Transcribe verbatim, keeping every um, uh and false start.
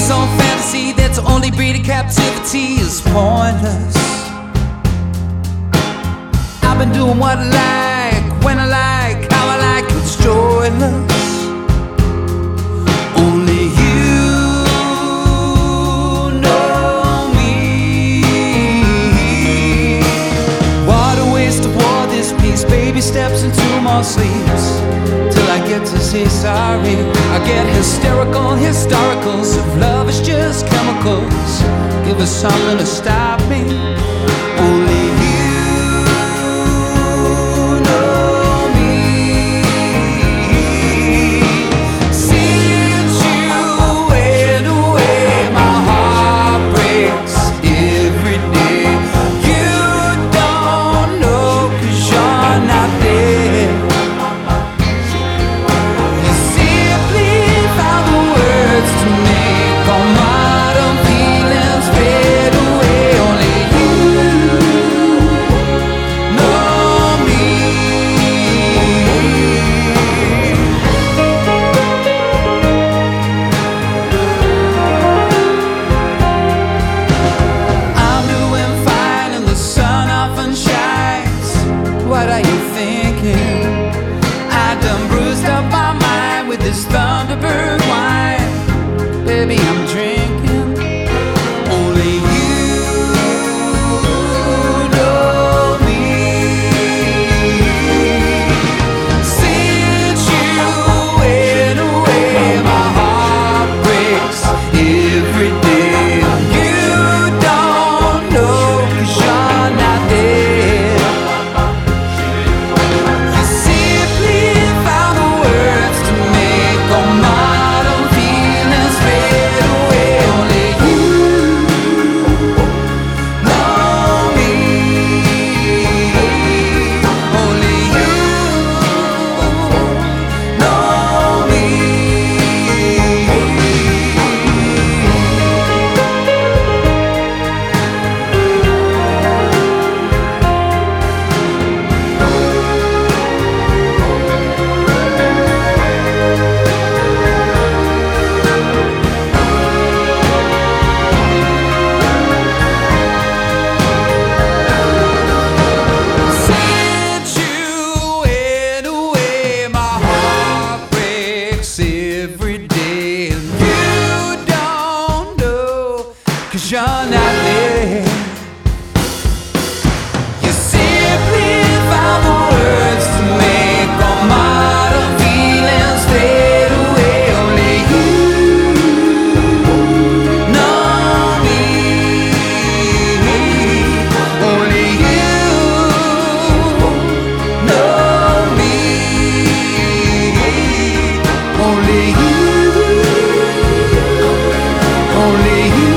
This old fantasy that's only breeding captivity is pointless. I've been doing what I like, when I like, how I like, it's joyless. Only you know me. What a waste of war, this piece. Baby steps into more sleeps till I get to say sorry. I get hysterical, historicals. If love is just chemicals, give us something to stop me. Only you know me. Since you went away, my heart breaks every day. You don't know 'cause you're not there. You simply found the words to make all modern feelings fade away. Only you know me. I'm doing fine and the sun often shines. What are you thinking? I done bruised up my mind with this Thunderbird wine. Baby, I'm drinking. Only you know me. Since you went away, my heart breaks every day. You don't know 'cause you're not there. You simply found the words to make all modern feelings fade away. Only you know me. Only you know me. Since you went away, my heart breaks every day. And you don't know 'cause you're not there. You simply found the words to make all modern feelings fade away. Only you know me. Only you know me. Only you. Only you.